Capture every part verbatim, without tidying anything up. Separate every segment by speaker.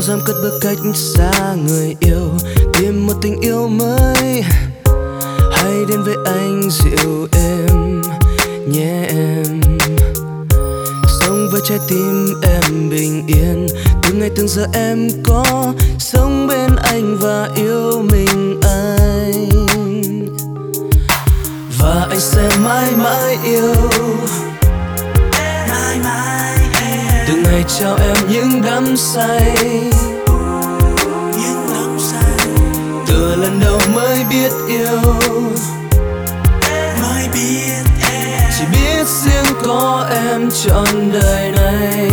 Speaker 1: dám cất bước cách xa người yêu, tìm một tình yêu mới, hay đến với anh dịu êm nhé em. Sống với trái tim em bình yên, từ ngày từng giờ em có sống bên anh và yêu mình anh. Và anh sẽ mãi mãi yêu,
Speaker 2: mãi mãi
Speaker 1: từng ngày trao em những đắm say,
Speaker 2: những đắm say.
Speaker 1: từ lần đầu mới biết yêu,
Speaker 2: Mới biết em,
Speaker 1: chỉ biết riêng có em trọn đời này.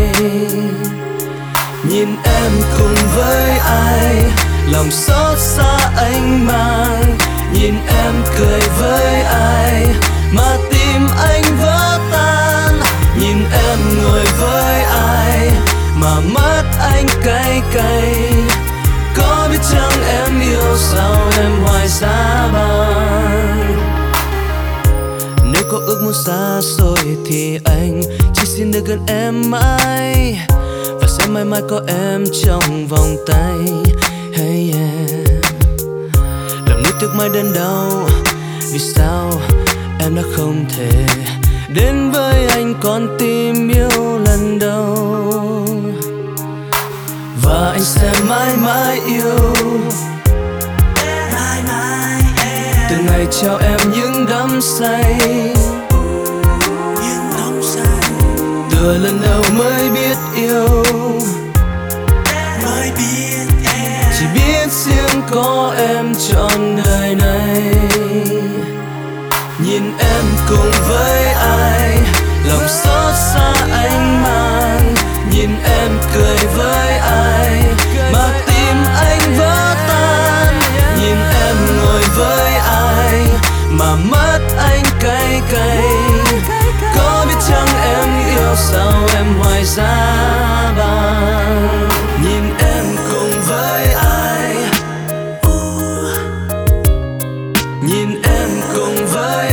Speaker 1: Nhìn em cùng với ai, lòng xót xa anh mang. Nhìn em cười với ai, mà tim anh vỡ tan. Nhìn em ngồi với ai, mà mắt anh cay cay. Có biết chăng em yêu sao em hoài giá băng. Nếu có ước muốn xa xôi thì anh chỉ xin được gần em mãi, và sẽ mãi mãi có em trong vòng tay. Hey yeah. Lòng nuối tiếc mãi đớn đau, vì sao em đã không thể đến với anh con tim yêu lần đầu. Và anh sẽ mãi mãi yêu,
Speaker 2: mãi mãi em,
Speaker 1: từ ngày trao em những đắm say,
Speaker 2: những đắm say.
Speaker 1: từ lần đầu mới biết yêu,
Speaker 2: Mới biết em,
Speaker 1: chỉ biết riêng có em trọn đời này. Nhìn em cùng với ai, lòng xót xa anh mang. Nhìn em cười với ai, mà tim anh vỡ tan. Nhìn em ngồi với ai, mà mắt anh cay cay. Có biết chăng em yêu sao em hoài giá băng. Nhìn em cùng với ai, nhìn em cùng với